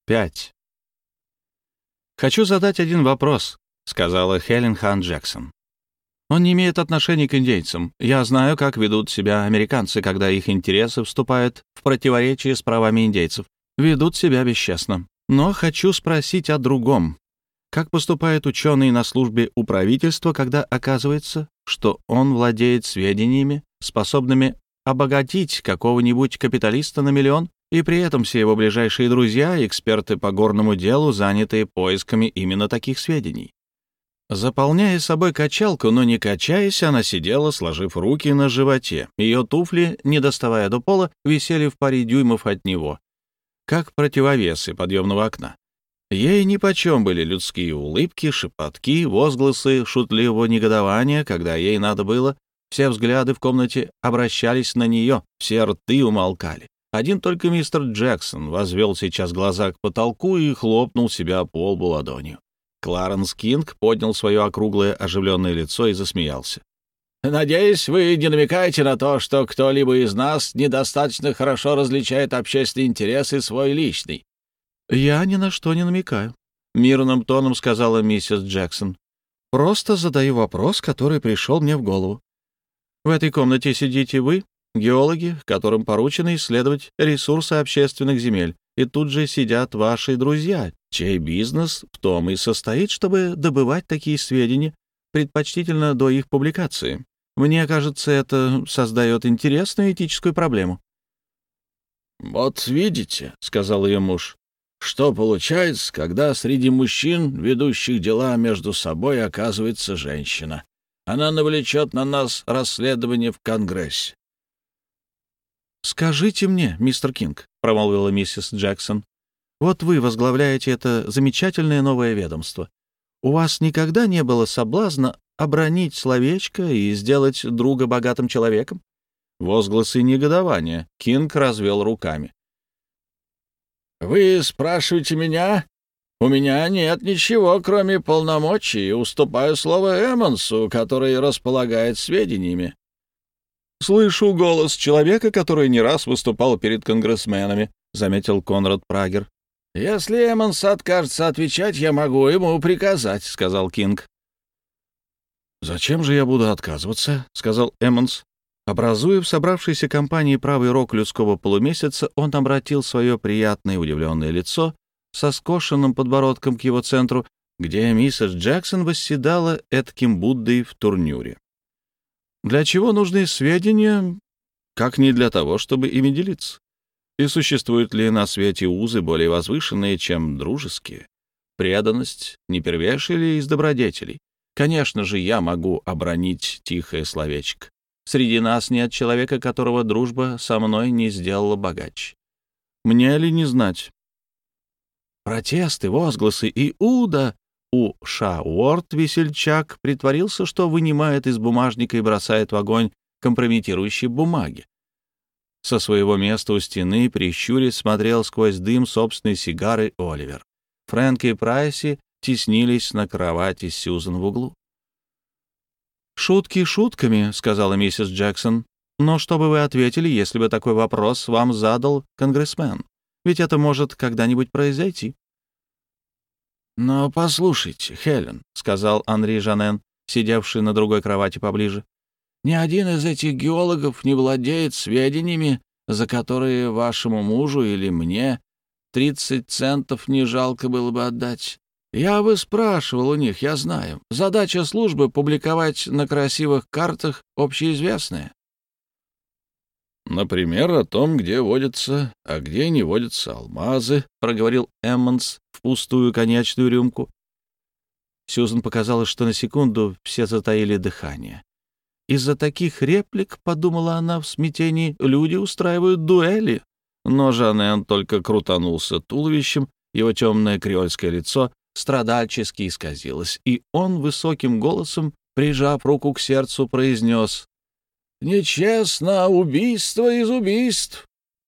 5. «Хочу задать один вопрос», — сказала Хелен Хан Джексон. «Он не имеет отношения к индейцам. Я знаю, как ведут себя американцы, когда их интересы вступают в противоречие с правами индейцев. Ведут себя бесчестно. Но хочу спросить о другом. Как поступает ученый на службе у правительства, когда оказывается, что он владеет сведениями, способными обогатить какого-нибудь капиталиста на миллион, и при этом все его ближайшие друзья, эксперты по горному делу, занятые поисками именно таких сведений?» Заполняя собой качалку, но не качаясь, она сидела, сложив руки на животе. Ее туфли, не доставая до пола, висели в паре дюймов от него, как противовесы подъемного окна. Ей нипочем были людские улыбки, шепотки, возгласы шутливого негодования, когда ей надо было. Все взгляды в комнате обращались на нее, все рты умолкали. Один только мистер Джексон возвел сейчас глаза к потолку и хлопнул себя по лбу ладонью. Кларенс Кинг поднял свое округлое оживленное лицо и засмеялся. «Надеюсь, вы не намекаете на то, что кто-либо из нас недостаточно хорошо различает общественный интерес и свой личный?» «Я ни на что не намекаю», — мирным тоном сказала миссис Джексон. «Просто задаю вопрос, который пришел мне в голову. В этой комнате сидите вы, геологи, которым поручено исследовать ресурсы общественных земель, и тут же сидят ваши друзья, чей бизнес в том и состоит, чтобы добывать такие сведения, предпочтительно до их публикации. Мне кажется, это создает интересную этическую проблему». «Вот видите», — сказал ее муж, — «что получается, когда среди мужчин, ведущих дела между собой, оказывается женщина. Она навлечет на нас расследование в Конгрессе». «Скажите мне, мистер Кинг», — промолвила миссис Джексон, — «вот вы возглавляете это замечательное новое ведомство. У вас никогда не было соблазна обронить словечко и сделать друга богатым человеком?» Возгласы негодования. Кинг развел руками. «Вы спрашиваете меня? У меня нет ничего, кроме полномочий. Уступаю слово Эммонсу, который располагает сведениями». «Слышу голос человека, который не раз выступал перед конгрессменами», — заметил Конрад Прагер. «Если Эммонс откажется отвечать, я могу ему приказать», — сказал Кинг. «Зачем же я буду отказываться?» — сказал Эммонс. Образуя в собравшейся компании правый рог людского полумесяца, он обратил свое приятное удивленное лицо со скошенным подбородком к его центру, где миссис Джексон восседала этким Буддой в турнюре. «Для чего нужны сведения, как не для того, чтобы ими делиться? И существуют ли на свете узы более возвышенные, чем дружеские? Преданность не первейшая ли из добродетелей? Конечно же, я могу обронить тихое словечко. Среди нас нет человека, которого дружба со мной не сделала богаче. Мне ли не знать?» Протесты, возгласы и уда. У Шауорт весельчак притворился, что вынимает из бумажника и бросает в огонь компрометирующие бумаги. Со своего места у стены, прищурясь, смотрел сквозь дым собственной сигары Оливер. Фрэнк и Прайси теснились на кровати Сьюзен в углу. «Шутки шутками», — сказала миссис Джексон, «но что бы вы ответили, если бы такой вопрос вам задал конгрессмен? Ведь это может когда-нибудь произойти». «Но послушайте, Хелен», — сказал Анри Жанен, сидевший на другой кровати поближе, «ни один из этих геологов не владеет сведениями, за которые вашему мужу или мне 30 центов не жалко было бы отдать. Я бы спрашивал у них, я знаю. Задача службы — публиковать на красивых картах общеизвестное». «Например, о том, где водятся, а где не водятся алмазы», — проговорил Эммонс в пустую коньячную рюмку. Сьюзен показалось, что на секунду все затаили дыхание. Из-за таких реплик, подумала она в смятении, люди устраивают дуэли. Но Жанен только крутанулся туловищем, его темное креольское лицо страдальчески исказилось, и он высоким голосом, прижав руку к сердцу, произнес: «Нечестно, убийство из убийств».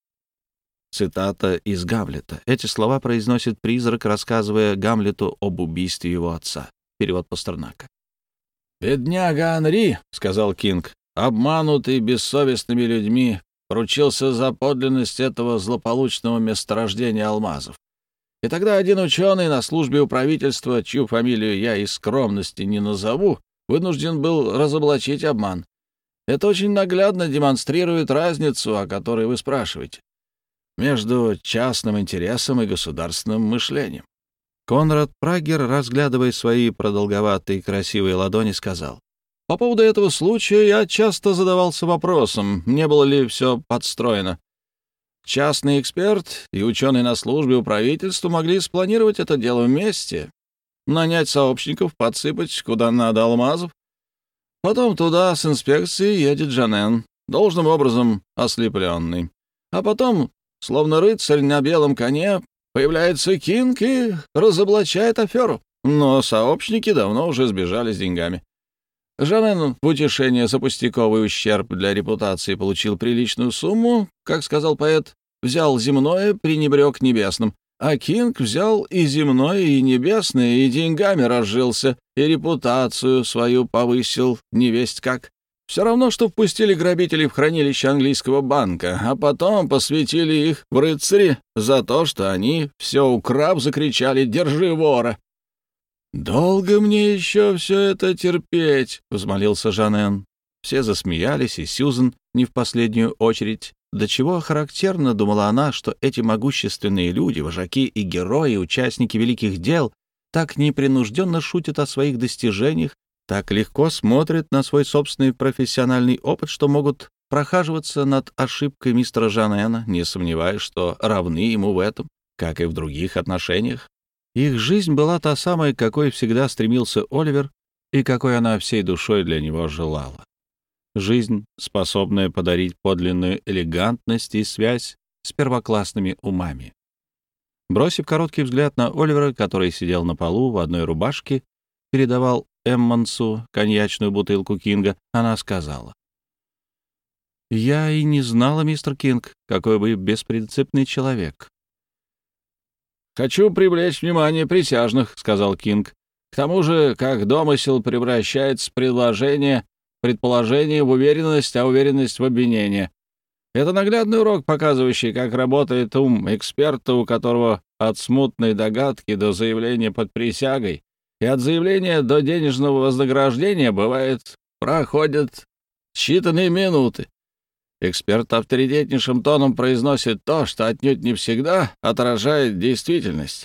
Цитата из Гамлета. Эти слова произносит призрак, рассказывая Гамлету об убийстве его отца. Перевод Пастернака. «Бедняга Анри», — сказал Кинг, — «обманутый бессовестными людьми, поручился за подлинность этого злополучного месторождения алмазов. И тогда один ученый на службе у правительства, чью фамилию я из скромности не назову, вынужден был разоблачить обман. Это очень наглядно демонстрирует разницу, о которой вы спрашиваете, между частным интересом и государственным мышлением. Конрад Прагер, разглядывая свои продолговатые красивые ладони, сказал: «По поводу этого случая я часто задавался вопросом, не было ли все подстроено. Частный эксперт и ученый на службе у правительства могли спланировать это дело вместе, нанять сообщников, подсыпать куда надо алмазов. Потом туда с инспекцией едет Жанен, должным образом ослепленный. А потом, словно рыцарь на белом коне, появляется Кинг и разоблачает аферу. Но сообщники давно уже сбежали с деньгами. Жанен в утешение за пустяковый ущерб для репутации получил приличную сумму, как сказал поэт, взял земное, пренебрег небесным, а Кинг взял и земное, и небесное, и деньгами разжился, и репутацию свою повысил невесть как. Все равно, что впустили грабителей в хранилище английского банка, а потом посвятили их в рыцари за то, что они, все украв, закричали «Держи вора!». «Долго мне еще все это терпеть?» — взмолился Жанен. Все засмеялись, и Сьюзен не в последнюю очередь. До чего характерно, думала она, что эти могущественные люди, вожаки и герои, участники великих дел, так непринужденно шутят о своих достижениях, так легко смотрят на свой собственный профессиональный опыт, что могут прохаживаться над ошибкой мистера Жанена, не сомневаясь, что равны ему в этом, как и в других отношениях. Их жизнь была та самая, к какой всегда стремился Оливер и какой она всей душой для него желала. Жизнь, способная подарить подлинную элегантность и связь с первоклассными умами. Бросив короткий взгляд на Оливера, который сидел на полу в одной рубашке, передавал Эммонсу коньячную бутылку Кинга, она сказала: «Я и не знала, мистер Кинг, какой вы беспринципный человек». «Хочу привлечь внимание присяжных», — сказал Кинг. «К тому же, как домысел превращается предположение в уверенность, а уверенность в обвинение. Это наглядный урок, показывающий, как работает ум эксперта, у которого от смутной догадки до заявления под присягой и от заявления до денежного вознаграждения, проходят считанные минуты. Эксперт авторитетнейшим тоном произносит то, что отнюдь не всегда отражает действительность.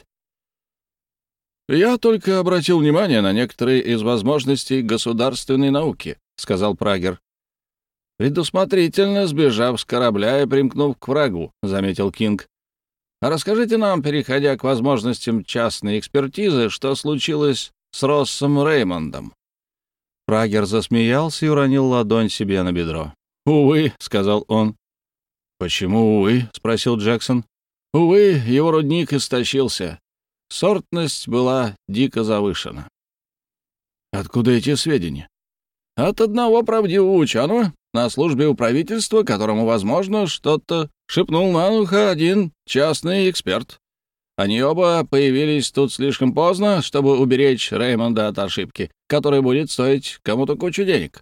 «Я только обратил внимание на некоторые из возможностей государственной науки», — сказал Прагер. «Предусмотрительно сбежав с корабля и примкнув к врагу», — заметил Кинг. «А расскажите нам, переходя к возможностям частной экспертизы, что случилось с Россом Реймондом». Прагер засмеялся и уронил ладонь себе на бедро. «Увы», — сказал он. «Почему увы?» — спросил Джексон. «Увы, его рудник истощился. Сортность была дико завышена». «Откуда эти сведения?» «От одного правдивого ученого на службе у правительства, которому, возможно, что-то шепнул на ухо один частный эксперт. Они оба появились тут слишком поздно, чтобы уберечь Реймонда от ошибки, которая будет стоить кому-то кучу денег».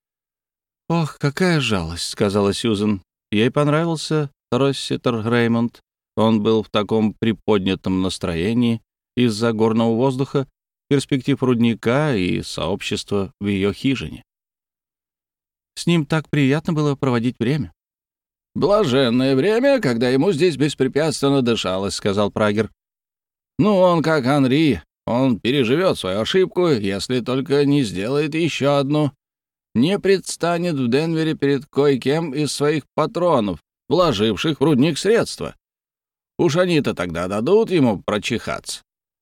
«Ох, какая жалость», — сказала Сьюзен. Ей понравился Росситер Реймонд. Он был в таком приподнятом настроении из-за горного воздуха, перспектив рудника и сообщества в ее хижине. С ним так приятно было проводить время. «Блаженное время, когда ему здесь беспрепятственно дышалось», — сказал Прагер. «Ну, он как Анри, он переживет свою ошибку, если только не сделает еще одну. Не предстанет в Денвере перед кое-кем из своих патронов, вложивших в рудник средства. Уж они-то тогда дадут ему прочихаться».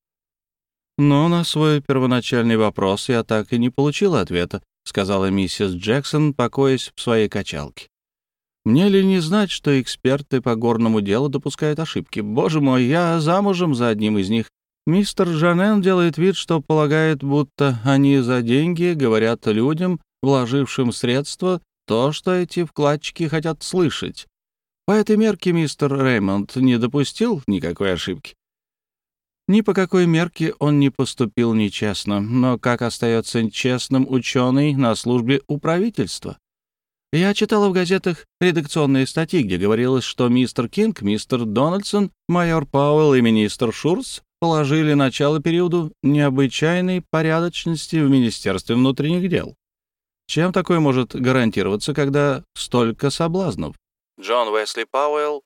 «Но на свой первоначальный вопрос я так и не получила ответа», — сказала миссис Джексон, покоясь в своей качалке. «Мне ли не знать, что эксперты по горному делу допускают ошибки? Боже мой, я замужем за одним из них. Мистер Жанен делает вид, что полагает, будто они за деньги говорят людям, вложившим средства, то, что эти вкладчики хотят слышать. По этой мерке мистер Реймонд не допустил никакой ошибки. Ни по какой мерке он не поступил нечестно, но как остается честным ученый на службе у правительства? Я читала в газетах редакционные статьи, где говорилось, что мистер Кинг, мистер Дональдсон, майор Пауэлл и министр Шурц положили начало периоду необычайной порядочности в Министерстве внутренних дел. Чем такое может гарантироваться, когда столько соблазнов? Джон Уэсли Пауэлл,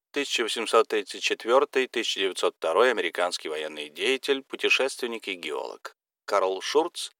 1834-1902, американский военный деятель, путешественник и геолог. Карл Шурц,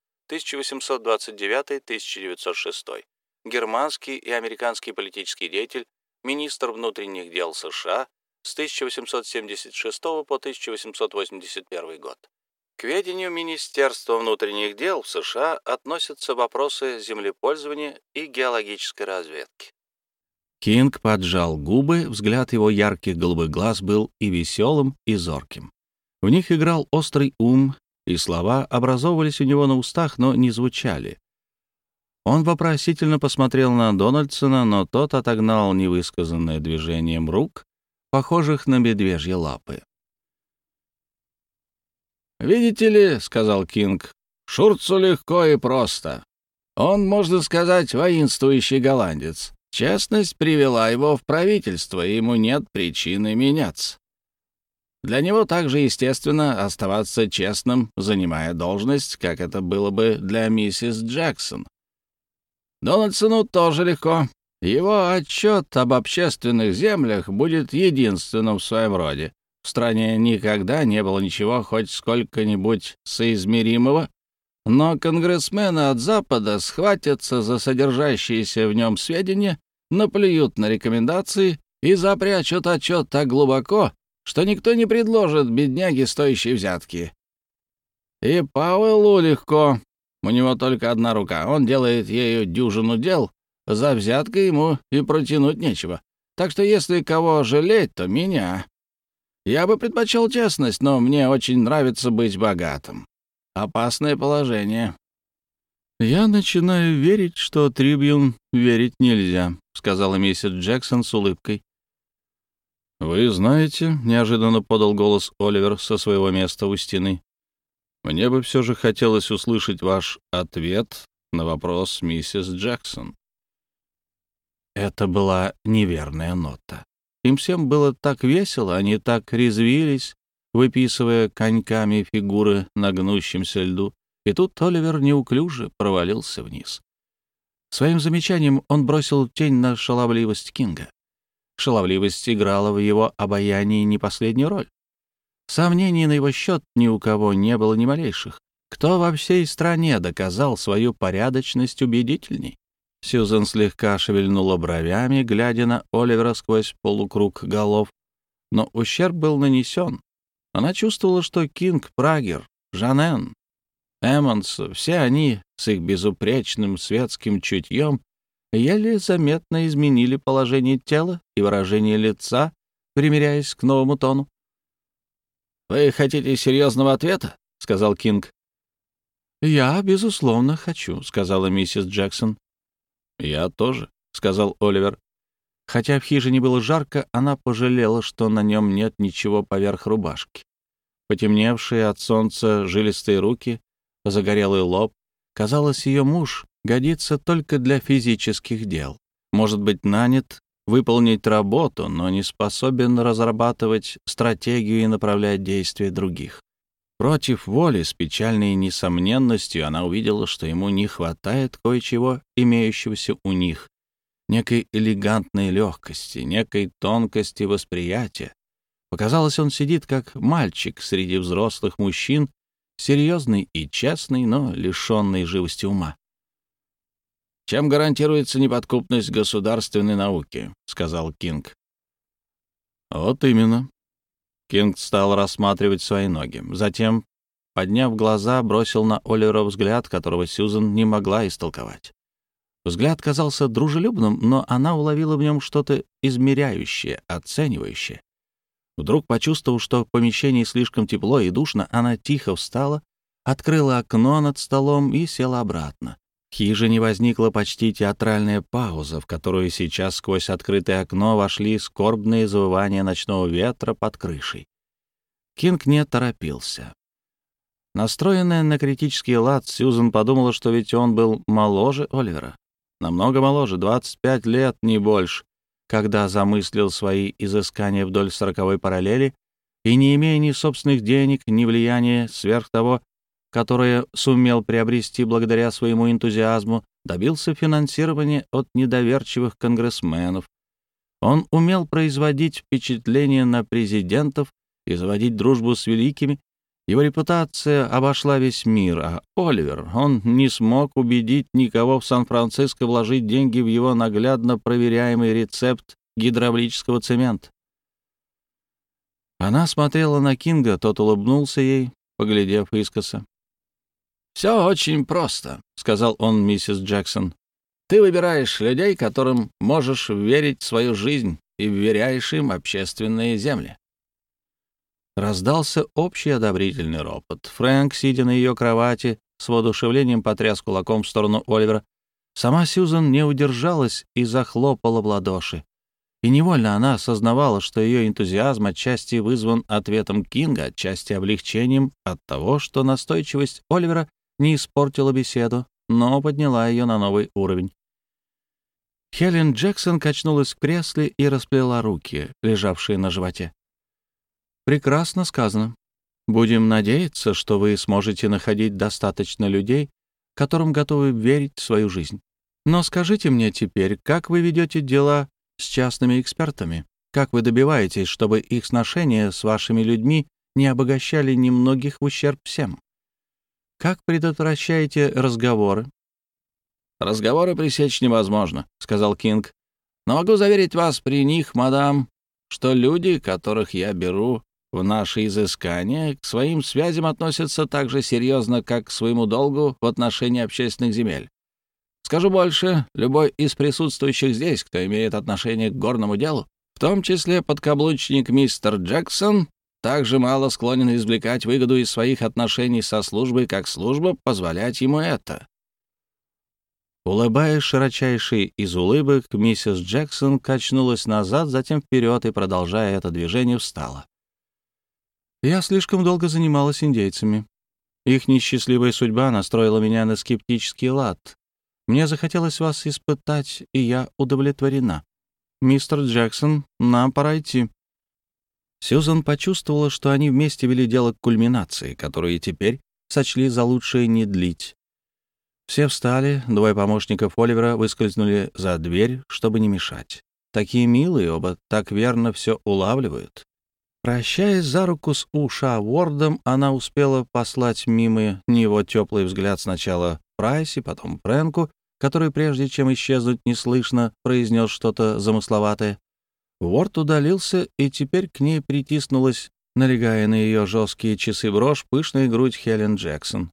1829-1906, германский и американский политический деятель, министр внутренних дел США с 1876 по 1881 год. К ведению Министерства внутренних дел в США относятся вопросы землепользования и геологической разведки. Кинг поджал губы, взгляд его ярких голубых глаз был и веселым, и зорким. В них играл острый ум, и слова образовывались у него на устах, но не звучали. Он вопросительно посмотрел на Дональдсона, но тот отогнал невысказанное движением рук, похожих на медвежьи лапы. «Видите ли, — сказал Кинг, — Шурцу легко и просто. Он, можно сказать, воинствующий голландец. Честность привела его в правительство, и ему нет причины меняться. Для него также естественно оставаться честным, занимая должность, как это было бы для миссис Джексон. Дональдсону тоже легко. Его отчет об общественных землях будет единственным в своем роде. В стране никогда не было ничего хоть сколько-нибудь соизмеримого, но конгрессмены от Запада схватятся за содержащиеся в нем сведения, наплюют на рекомендации и запрячут отчет так глубоко, что никто не предложит бедняге стоящей взятки. И Пауэллу легко. У него только одна рука. Он делает ею дюжину дел, за взяткой ему и протянуть нечего. Так что если кого жалеть, то меня. Я бы предпочел честность, но мне очень нравится быть богатым. Опасное положение. «Я начинаю верить, что Трибьюн верить нельзя», — сказала миссис Джексон с улыбкой. «Вы знаете», — неожиданно подал голос Оливер со своего места у стены, «мне бы все же хотелось услышать ваш ответ на вопрос миссис Джексон». Это была неверная нота. Им всем было так весело, они так резвились, выписывая коньками фигуры на гнущемся льду, и тут Оливер неуклюже провалился вниз. Своим замечанием он бросил тень на шаловливость Кинга. Шаловливость играла в его обаянии не последнюю роль. Сомнений на его счет ни у кого не было ни малейших. Кто во всей стране доказал свою порядочность убедительней? Сьюзен слегка шевельнула бровями, глядя на Оливера сквозь полукруг голов, но ущерб был нанесен. Она чувствовала, что Кинг, Прагер, Жанен, Эммонс, все они с их безупречным светским чутьем еле заметно изменили положение тела и выражение лица, примиряясь к новому тону. «Вы хотите серьезного ответа?» — сказал Кинг. «Я, безусловно, хочу», — сказала миссис Джексон. «Я тоже», — сказал Оливер. Хотя в хижине было жарко, она пожалела, что на нем нет ничего поверх рубашки. Потемневшие от солнца жилистые руки, загорелый лоб. Казалось, ее муж годится только для физических дел. Может быть, нанят выполнить работу, но не способен разрабатывать стратегию и направлять действия других. Против воли, с печальной несомненностью, она увидела, что ему не хватает кое-чего, имеющегося у них, некой элегантной легкости, некой тонкости восприятия. Показалось, он сидит как мальчик среди взрослых мужчин, серьезный и честный, но лишенный живости ума. «Чем гарантируется неподкупность государственной науки?» — сказал Кинг. «Вот именно». Кинг стал рассматривать свои ноги. Затем, подняв глаза, бросил на Оливера взгляд, которого Сьюзен не могла истолковать. Взгляд казался дружелюбным, но она уловила в нем что-то измеряющее, оценивающее. Вдруг, почувствовав, что в помещении слишком тепло и душно, она тихо встала, открыла окно над столом и села обратно. В хижине возникла почти театральная пауза, в которую сейчас сквозь открытое окно вошли скорбные завывания ночного ветра под крышей. Кинг не торопился. Настроенная на критический лад, Сьюзен подумала, что ведь он был моложе Оливера. намного моложе, 25 лет, не больше, когда замыслил свои изыскания вдоль 40-й параллели и, не имея ни собственных денег, ни влияния сверх того, которое сумел приобрести благодаря своему энтузиазму, добился финансирования от недоверчивых конгрессменов. Он умел производить впечатление на президентов и заводить дружбу с великими. Его репутация обошла весь мир, а Оливер, он не смог убедить никого в Сан-Франциско вложить деньги в его наглядно проверяемый рецепт гидравлического цемента. Она смотрела на Кинга, тот улыбнулся ей, поглядев искоса. «Все очень просто», — сказал он миссис Джексон. «Ты выбираешь людей, которым можешь верить в свою жизнь, и вверяешь им общественные земли». Раздался общий одобрительный ропот. Фрэнк, сидя на ее кровати, с воодушевлением потряс кулаком в сторону Оливера. Сама Сьюзан не удержалась и захлопала в ладоши. И невольно она осознавала, что ее энтузиазм отчасти вызван ответом Кинга, отчасти облегчением от того, что настойчивость Оливера не испортила беседу, но подняла ее на новый уровень. Хелен Джексон качнулась в кресле и расплела руки, лежавшие на животе. «Прекрасно сказано. Будем надеяться, что вы сможете находить достаточно людей, которым готовы верить в свою жизнь. Но скажите мне теперь, как вы ведете дела с частными экспертами? Как вы добиваетесь, чтобы их сношения с вашими людьми не обогащали немногих в ущерб всем? Как предотвращаете разговоры?» «Разговоры пресечь невозможно», — сказал Кинг. «Но могу заверить вас при них, мадам, что люди, которых я беру в наши изыскания, к своим связям относятся так же серьезно, как к своему долгу в отношении общественных земель. Скажу больше, любой из присутствующих здесь, кто имеет отношение к горному делу, в том числе подкаблучник мистер Джексон, также мало склонен извлекать выгоду из своих отношений со службой, как служба позволять ему это». Улыбаясь широчайшей из улыбок, миссис Джексон качнулась назад, затем вперед и, продолжая это движение, встала. «Я слишком долго занималась индейцами. Их несчастливая судьба настроила меня на скептический лад. Мне захотелось вас испытать, и я удовлетворена. Мистер Джексон, нам пора идти». Сьюзан почувствовала, что они вместе вели дело к кульминации, которую теперь сочли за лучшее не длить. Все встали, двое помощников Оливера выскользнули за дверь, чтобы не мешать. Такие милые оба, так верно все улавливают. Прощаясь за руку с Уша Уордом, она успела послать мимо него теплый взгляд сначала Прайси, потом Фрэнку, который, прежде чем исчезнуть неслышно, произнес что-то замысловатое. Уорд удалился, и теперь к ней притиснулась, налегая на ее жесткие часы-брошь, пышная грудь Хелен Джексон.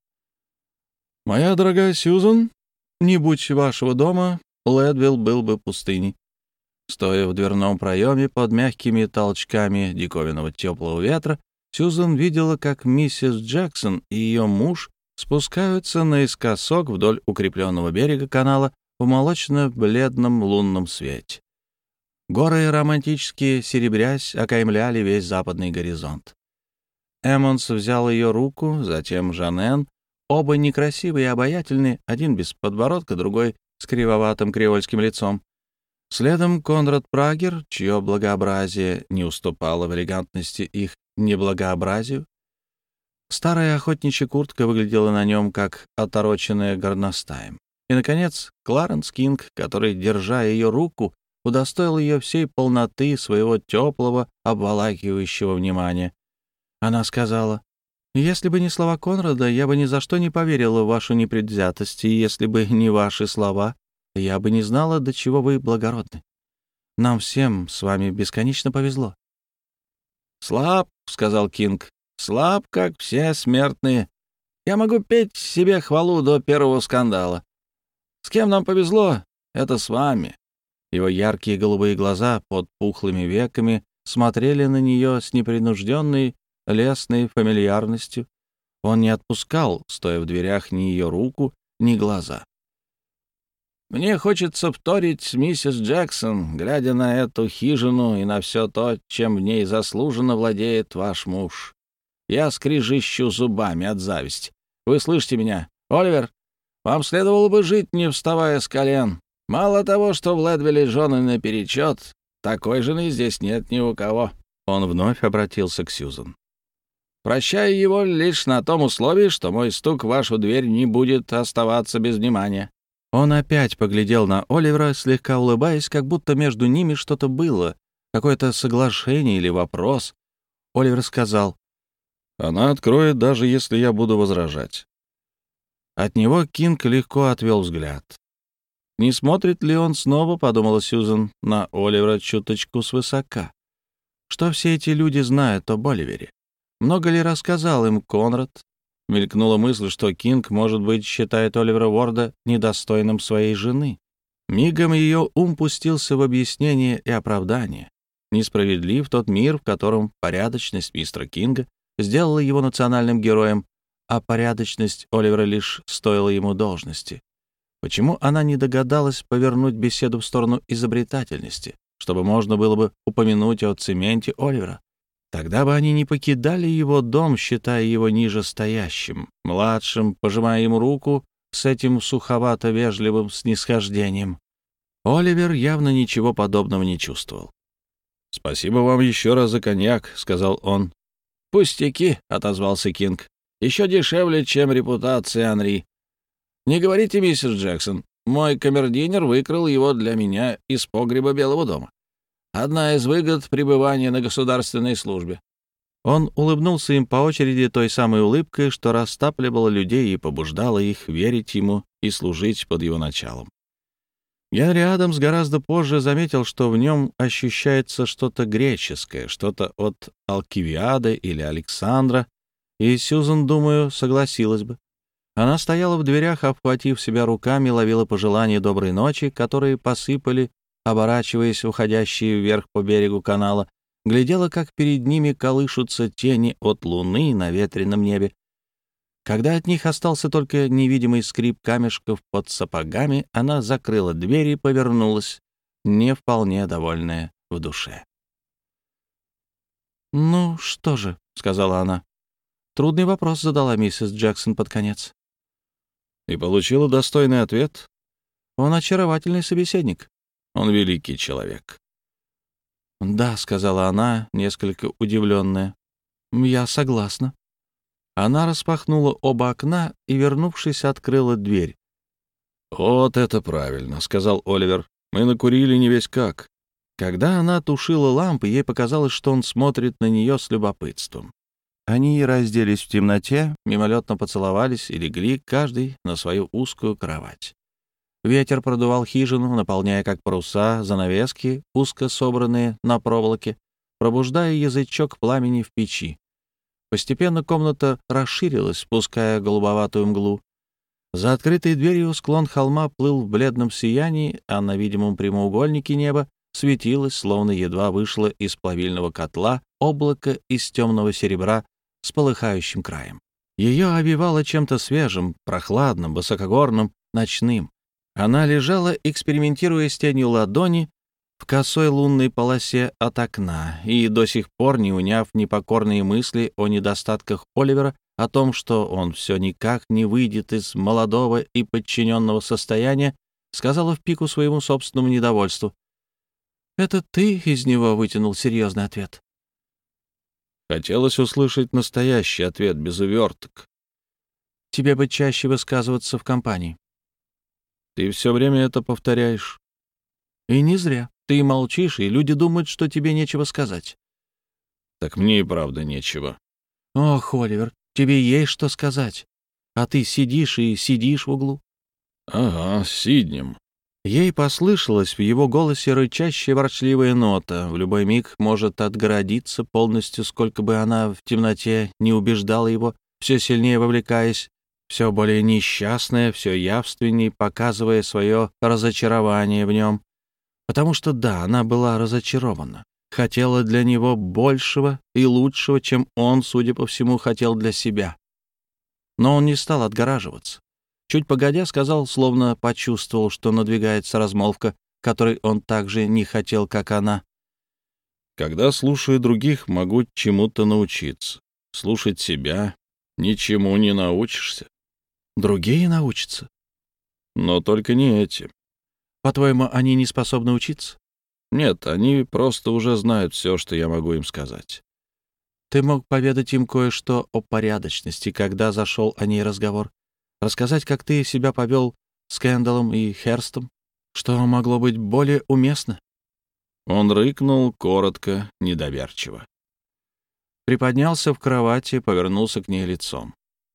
«Моя дорогая Сьюзан, не будь вашего дома, Лэдвилл был бы пустыней». Стоя в дверном проеме под мягкими толчками диковинного теплого ветра, Сьюзан видела, как миссис Джексон и ее муж спускаются наискосок вдоль укрепленного берега канала в молочно-бледном лунном свете. Горы, романтически серебрясь, окаймляли весь западный горизонт. Эммонс взял ее руку, затем Жанен. Оба некрасивые и обаятельные, один без подбородка, другой с кривоватым креольским лицом. Следом Конрад Прагер, чье благообразие не уступало в элегантности их неблагообразию. Старая охотничья куртка выглядела на нем, как отороченная горностаем. И, наконец, Кларенс Кинг, который, держа ее руку, удостоил ее всей полноты своего теплого, обволакивающего внимания. Она сказала: «Если бы не слова Конрада, я бы ни за что не поверила в вашу непредвзятость, и если бы не ваши слова, я бы не знала, до чего вы благородны. Нам всем с вами бесконечно повезло». «Слаб», — сказал Кинг, — «слаб, как все смертные. Я могу петь себе хвалу до первого скандала. С кем нам повезло, это с вами». Его яркие голубые глаза под пухлыми веками смотрели на нее с непринужденной, лестной фамильярностью. Он не отпускал, стоя в дверях, ни ее руку, ни глаза. «Мне хочется вторить миссис Джексон, глядя на эту хижину и на все то, чем в ней заслуженно владеет ваш муж. Я скрежещу зубами от зависти. Вы слышите меня? Оливер, вам следовало бы жить, не вставая с колен. Мало того, что в Лэдвилле жены наперечет, такой жены здесь нет ни у кого». Он вновь обратился к Сьюзан. «Прощаю его лишь на том условии, что мой стук в вашу дверь не будет оставаться без внимания». Он опять поглядел на Оливера, слегка улыбаясь, как будто между ними что-то было, какое-то соглашение или вопрос. Оливер сказал: «Она откроет, даже если я буду возражать». От него Кинг легко отвел взгляд. «Не смотрит ли он снова, — подумала Сьюзан, — на Оливера чуточку свысока? Что все эти люди знают об Оливере? Много ли рассказал им Конрад?» Мелькнула мысль, что Кинг, может быть, считает Оливера Уорда недостойным своей жены. Мигом ее ум пустился в объяснение и оправдание. Несправедлив тот мир, в котором порядочность мистера Кинга сделала его национальным героем, а порядочность Оливера лишь стоила ему должности. Почему она не догадалась повернуть беседу в сторону изобретательности, чтобы можно было бы упомянуть о цементе Оливера? Тогда бы они не покидали его дом, считая его ниже стоящим, младшим, пожимая ему руку с этим суховато-вежливым снисхождением. Оливер явно ничего подобного не чувствовал. «Спасибо вам еще раз за коньяк», — сказал он. «Пустяки», — отозвался Кинг. «Еще дешевле, чем репутация Анри. Не говорите, миссис Джексон, мой камердинер выкрал его для меня из погреба Белого дома. Одна из выгод пребывания на государственной службе». Он улыбнулся им по очереди той самой улыбкой, что растапливала людей и побуждала их верить ему и служить под его началом. Генри Адамс гораздо позже заметил, что в нем ощущается что-то греческое, что-то от Алкивиады или Александра, и Сьюзан, думаю, согласилась бы. Она стояла в дверях, обхватив себя руками, ловила пожелания доброй ночи, которые посыпали, оборачиваясь в уходящие вверх по берегу канала, глядела, как перед ними колышутся тени от луны на ветреном небе. Когда от них остался только невидимый скрип камешков под сапогами, она закрыла дверь и повернулась, не вполне довольная в душе. «Ну что же», — сказала она, — «трудный вопрос задала миссис Джексон под конец». «И получила достойный ответ?» «Он очаровательный собеседник». «Он великий человек». «Да», — сказала она, несколько удивленная, — «я согласна». Она распахнула оба окна и, вернувшись, открыла дверь. «Вот это правильно», — сказал Оливер. «Мы накурили не весь как». Когда она тушила лампы, ей показалось, что он смотрит на нее с любопытством. Они разделись в темноте, мимолетно поцеловались и легли, каждый на свою узкую кровать. Ветер продувал хижину, наполняя, как паруса, занавески, узко собранные на проволоке, пробуждая язычок пламени в печи. Постепенно комната расширилась, спуская голубоватую мглу. За открытой дверью склон холма плыл в бледном сиянии, а на видимом прямоугольнике неба светилось, словно едва вышло из плавильного котла, облако из темного серебра с полыхающим краем. Ее обвивало чем-то свежим, прохладным, высокогорным, ночным. Она лежала, экспериментируя с тенью ладони в косой лунной полосе от окна, и до сих пор, не уняв непокорные мысли о недостатках Оливера, о том, что он все никак не выйдет из молодого и подчиненного состояния, сказала в пику своему собственному недовольству: «Это ты из него вытянул серьезный ответ?» Хотелось услышать настоящий ответ без уверток. «Тебе бы чаще высказываться в компании». «Ты все время это повторяешь». «И не зря. Ты молчишь, и люди думают, что тебе нечего сказать». «Так мне и правда нечего». «Ох, Оливер, тебе есть что сказать. А ты сидишь и сидишь в углу». «Ага, сиднем». Ей послышалась в его голосе рычащая ворчливая нота. В любой миг может отгородиться полностью, сколько бы она в темноте не убеждала его, все сильнее вовлекаясь, все более несчастная, все явственней показывая свое разочарование в нем. Потому что, да, она была разочарована. Хотела для него большего и лучшего, чем он, судя по всему, хотел для себя. Но он не стал отгораживаться. Чуть погодя сказал, словно почувствовал, что надвигается размолвка, которой он так же не хотел, как она. «Когда слушаю других, могу чему-то научиться. Слушать себя ничему не научишься». «Другие научатся». «Но только не эти». По-твоему, они не способны учиться? Нет, они просто уже знают все, что я могу им сказать. Ты мог поведать им кое-что о порядочности, когда зашел о ней разговор. Рассказать, как ты себя повел с Кэндаллом и Херстом, что могло быть более уместно. Он рыкнул коротко, недоверчиво. Приподнялся в кровати, повернулся к ней лицом.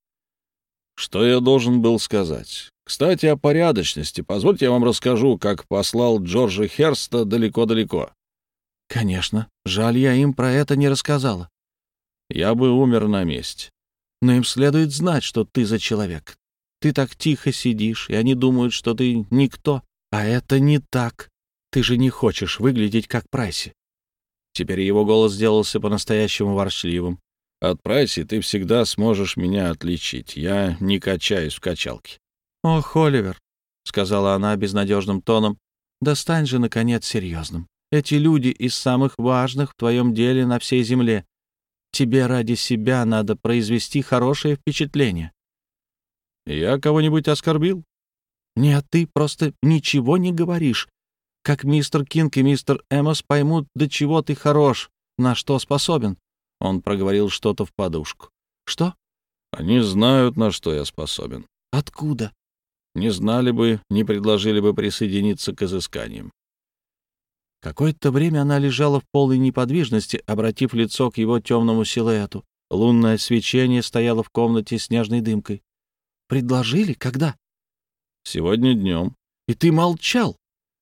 Что я должен был сказать? Кстати, о порядочности. Позвольте я вам расскажу, как послал Джорджа Херста далеко-далеко. Конечно. Жаль, я им про это не рассказала. Я бы умер на месте. Но им следует знать, что ты за человек. Ты так тихо сидишь, и они думают, что ты никто. А это не так. Ты же не хочешь выглядеть как Прайси. Теперь его голос сделался по-настоящему ворчливым. От Прайси ты всегда сможешь меня отличить. Я не качаюсь в качалке. «Ох, Оливер», — сказала она безнадежным тоном, — «да стань же, наконец, серьезным. Эти люди из самых важных в твоем деле на всей земле. Тебе ради себя надо произвести хорошее впечатление». Я кого-нибудь оскорбил? «Нет, ты просто ничего не говоришь. Как мистер Кинг и мистер Эммос поймут, до чего ты хорош, на что способен». Он проговорил что-то в подушку. «Что?» Они знают, на что я способен. «Откуда?» Не знали бы, не предложили бы присоединиться к изысканиям. Какое-то время она лежала в полной неподвижности, обратив лицо к его темному силуэту. Лунное свечение стояло в комнате снежной дымкой. «Предложили? Когда?» Сегодня днем. «И ты молчал?»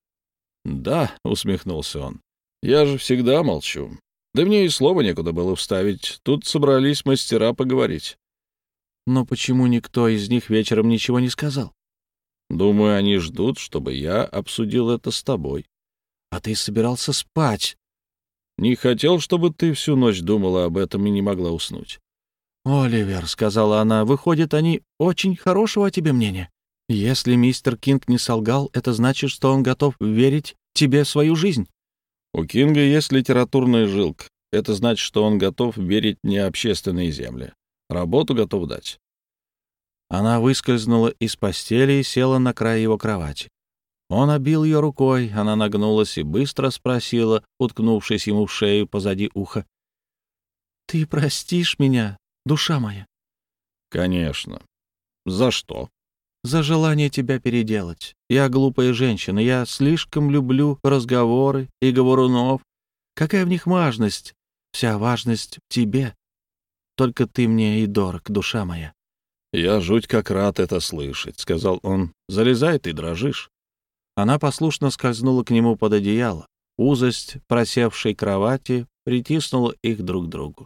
Да, усмехнулся он. Я же всегда молчу. Да мне и слова некуда было вставить. Тут собрались мастера поговорить. «Но почему никто из них вечером ничего не сказал?» Думаю, они ждут, чтобы я обсудил это с тобой. «А ты собирался спать?» Не хотел, чтобы ты всю ночь думала об этом и не могла уснуть. «Оливер», — сказала она, — «выходит, они очень хорошего о тебе мнения. Если мистер Кинг не солгал, это значит, что он готов верить тебе свою жизнь». У Кинга есть литературная жилка. Это значит, что он готов верить мне общественные земли. Работу готов дать. Она выскользнула из постели и села на край его кровати. Он обил ее рукой, она нагнулась и быстро спросила, уткнувшись ему в шею позади уха. «Ты простишь меня, душа моя?» Конечно. За что? «За желание тебя переделать. Я глупая женщина, я слишком люблю разговоры и говорунов. Какая в них важность? Вся важность в тебе. Только ты мне и дорог, душа моя». Я жуть как рад это слышать, — сказал он. Залезай, ты дрожишь. Она послушно скользнула к нему под одеяло. Узость просевшей кровати притиснула их друг к другу.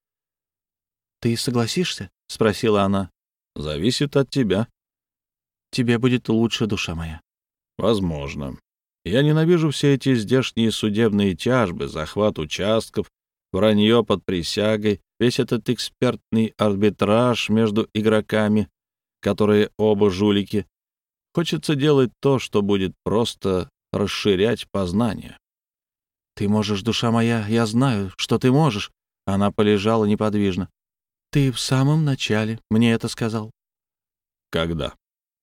«Ты согласишься?» — спросила она. Зависит от тебя. «Тебе будет лучше, душа моя». Возможно. Я ненавижу все эти здешние судебные тяжбы, захват участков, вранье под присягой, весь этот экспертный арбитраж между игроками, которые оба жулики. Хочется делать то, что будет просто расширять познание. «Ты можешь, душа моя, я знаю, что ты можешь». Она полежала неподвижно. «Ты в самом начале мне это сказал». Когда?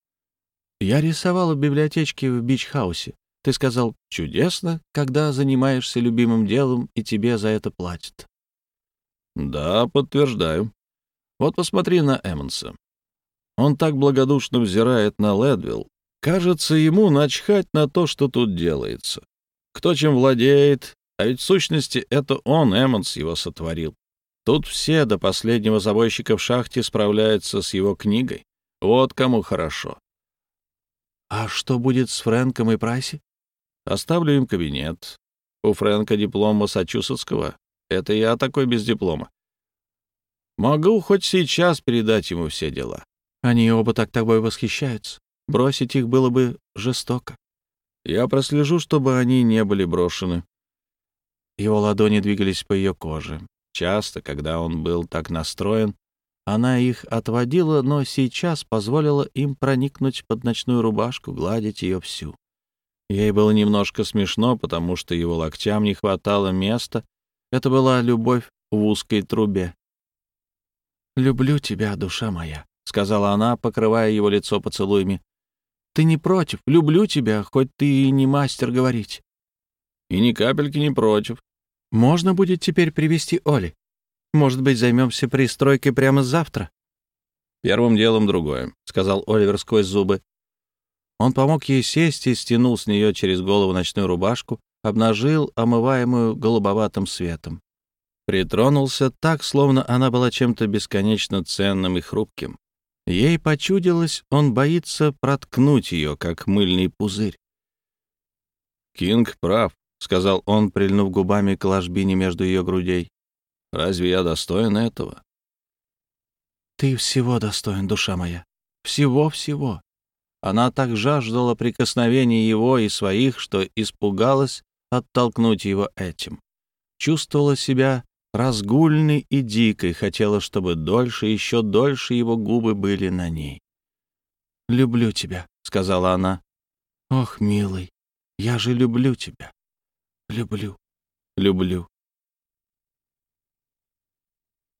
«Я рисовала в библиотечке в Бич-хаусе. Ты сказал, чудесно, когда занимаешься любимым делом, и тебе за это платят». Да, подтверждаю. Вот посмотри на Эммонса. Он так благодушно взирает на Лэдвилл. Кажется, ему начхать на то, что тут делается. Кто чем владеет, а ведь в сущности это он, Эммонс, его сотворил. Тут все до последнего забойщика в шахте справляются с его книгой. Вот кому хорошо. «А что будет с Фрэнком и Прайси?» Оставлю им кабинет. У Фрэнка диплом Массачусетского. Это я такой без диплома. Могу хоть сейчас передать ему все дела. «Они оба так тобой восхищаются. Бросить их было бы жестоко». Я прослежу, чтобы они не были брошены. Его ладони двигались по ее коже. Часто, когда он был так настроен, она их отводила, но сейчас позволила им проникнуть под ночную рубашку, гладить ее всю. Ей было немножко смешно, потому что его локтям не хватало места. Это была любовь в узкой трубе. «Люблю тебя, душа моя», — сказала она, покрывая его лицо поцелуями. Ты не против? Люблю тебя, хоть ты и не мастер говорить». «И ни капельки не против». «Можно будет теперь привести Оли? Может быть, займемся пристройкой прямо завтра?» «Первым делом другое», — сказал Оливер сквозь зубы. Он помог ей сесть и стянул с нее через голову ночную рубашку, обнажил, омываемую голубоватым светом. Притронулся так, словно она была чем-то бесконечно ценным и хрупким. Ей почудилось, он боится проткнуть ее, как мыльный пузырь. «Кинг прав», — сказал он, прильнув губами к ложбине между ее грудей. «Разве я достоин этого?» «Ты всего достоин, душа моя. Всего-всего». Она так жаждала прикосновений его и своих, что испугалась оттолкнуть его этим. Чувствовала себя разгульной и дикой, хотела, чтобы дольше, еще дольше его губы были на ней. «Люблю тебя», — сказала она. «Ох, милый, я же люблю тебя. Люблю, люблю».